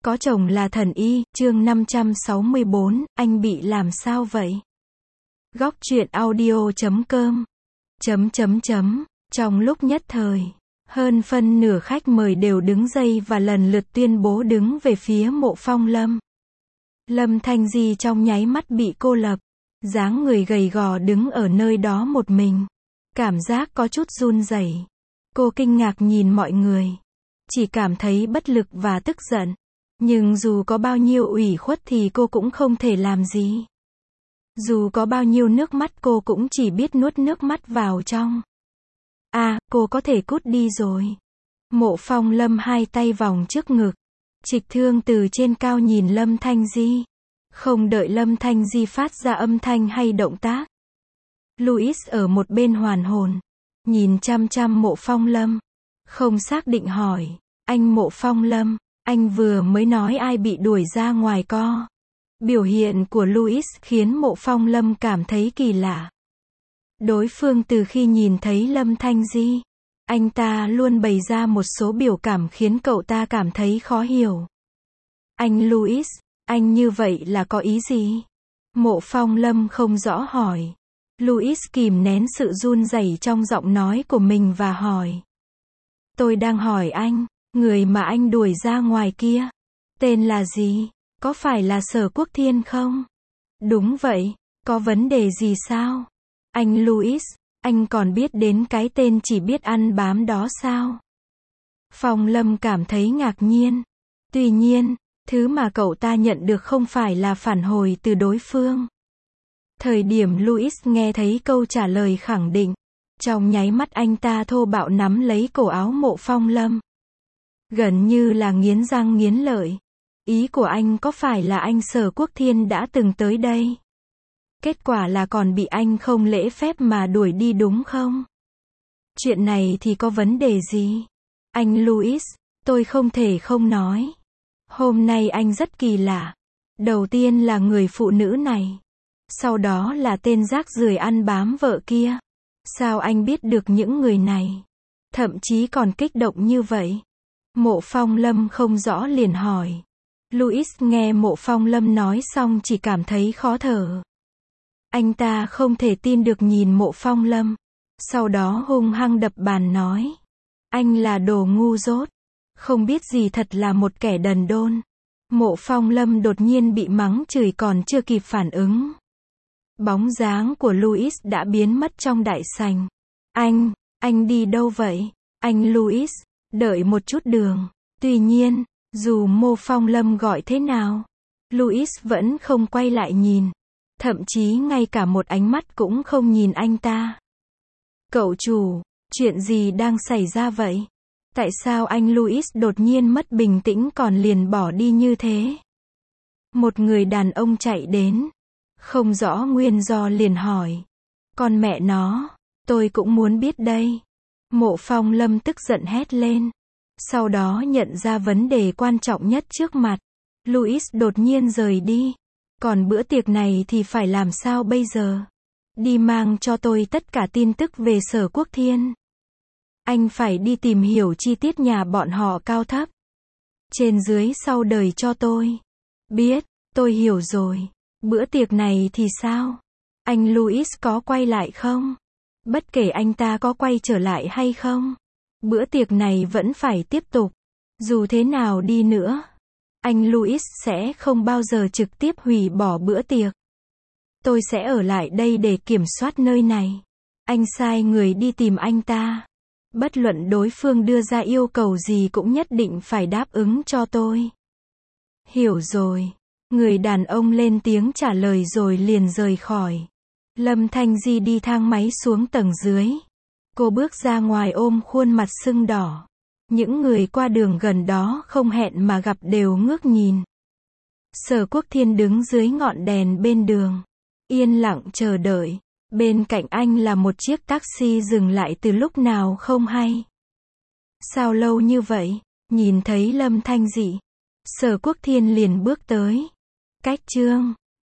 Có chồng là thần y, chương 564, anh bị làm sao vậy? Góc truyện audio.com Trong lúc nhất thời, hơn phân nửa khách mời đều đứng dậy và lần lượt tuyên bố đứng về phía Mộ Phong Lâm. Lâm Thanh Di trong nháy mắt bị cô lập, dáng người gầy gò đứng ở nơi đó một mình, cảm giác có chút run rẩy. Cô kinh ngạc nhìn mọi người, chỉ cảm thấy bất lực và tức giận. Nhưng dù có bao nhiêu ủy khuất thì cô cũng không thể làm gì. Dù có bao nhiêu nước mắt cô cũng chỉ biết nuốt nước mắt vào trong. Cô có thể cút đi rồi. Mộ Phong Lâm hai tay vòng trước ngực. Trịch Thương từ trên cao nhìn Lâm Thanh Di. Không đợi Lâm Thanh Di phát ra âm thanh hay động tác. Louis ở một bên hoàn hồn. Nhìn chăm chăm Mộ Phong Lâm. Không xác định hỏi. Anh Mộ Phong Lâm, anh vừa mới nói ai bị đuổi ra ngoài co. Biểu hiện của Louis khiến Mộ Phong Lâm cảm thấy kỳ lạ. Đối phương từ khi nhìn thấy Lâm Thanh Di, anh ta luôn bày ra một số biểu cảm khiến cậu ta cảm thấy khó hiểu. Anh Louis, anh như vậy là có ý gì? Mộ Phong Lâm không rõ hỏi. Louis kìm nén sự run rẩy trong giọng nói của mình và hỏi. Tôi đang hỏi anh, người mà anh đuổi ra ngoài kia, tên là gì? Có phải là Sở Quốc Thiên không? Đúng vậy, có vấn đề gì sao? Anh Louis, anh còn biết đến cái tên chỉ biết ăn bám đó sao? Phong Lâm cảm thấy ngạc nhiên. Tuy nhiên, thứ mà cậu ta nhận được không phải là phản hồi từ đối phương. Thời điểm Louis nghe thấy câu trả lời khẳng định, trong nháy mắt anh ta thô bạo nắm lấy cổ áo Mộ Phong Lâm. Gần như là nghiến răng nghiến lợi. Ý của anh có phải là anh Sở Quốc Thiên đã từng tới đây? Kết quả là còn bị anh không lễ phép mà đuổi đi đúng không? Chuyện này thì có vấn đề gì? Anh Louis, tôi không thể không nói. Hôm nay anh rất kỳ lạ. Đầu tiên là người phụ nữ này. Sau đó là tên rác rưởi ăn bám vợ kia. Sao anh biết được những người này? Thậm chí còn kích động như vậy. Mộ Phong Lâm không rõ liền hỏi. Louis nghe Mộ Phong Lâm nói xong chỉ cảm thấy khó thở. Anh ta không thể tin được nhìn Mộ Phong Lâm. Sau đó hung hăng đập bàn nói. Anh là đồ ngu dốt. Không biết gì thật là một kẻ đần đôn. Mộ Phong Lâm đột nhiên bị mắng chửi còn chưa kịp phản ứng. Bóng dáng của Louis đã biến mất trong đại sảnh. Anh đi đâu vậy? Anh Louis, đợi một chút đường. Tuy nhiên, dù Mộ Phong Lâm gọi thế nào, Louis vẫn không quay lại nhìn. Thậm chí ngay cả một ánh mắt cũng không nhìn anh ta. Cậu chủ, chuyện gì đang xảy ra vậy? Tại sao anh Louis đột nhiên mất bình tĩnh còn liền bỏ đi như thế? Một người đàn ông chạy đến. Không rõ nguyên do liền hỏi. Con mẹ nó, tôi cũng muốn biết đây. Mộ Phong Lâm tức giận hét lên. Sau đó nhận ra vấn đề quan trọng nhất trước mặt. Louis đột nhiên rời đi. Còn bữa tiệc này thì phải làm sao bây giờ? Đi mang cho tôi tất cả tin tức về Sở Quốc Thiên. Anh phải đi tìm hiểu chi tiết nhà bọn họ cao thấp. Trên dưới sau đời cho tôi. Biết, tôi hiểu rồi. Bữa tiệc này thì sao? Anh Louis có quay lại không? Bất kể anh ta có quay trở lại hay không, bữa tiệc này vẫn phải tiếp tục. Dù thế nào đi nữa, anh Louis sẽ không bao giờ trực tiếp hủy bỏ bữa tiệc. Tôi sẽ ở lại đây để kiểm soát nơi này. Anh sai người đi tìm anh ta. Bất luận đối phương đưa ra yêu cầu gì cũng nhất định phải đáp ứng cho tôi. Hiểu rồi. Người đàn ông lên tiếng trả lời rồi liền rời khỏi. Lâm Thanh Di đi thang máy xuống tầng dưới. Cô bước ra ngoài ôm khuôn mặt sưng đỏ. Những người qua đường gần đó không hẹn mà gặp đều ngước nhìn. Sở Quốc Thiên đứng dưới ngọn đèn bên đường, yên lặng chờ đợi. Bên cạnh anh là một chiếc taxi dừng lại từ lúc nào không hay. Sao lâu như vậy? Nhìn thấy Lâm Thanh Di, Sở Quốc Thiên liền bước tới. Cách chương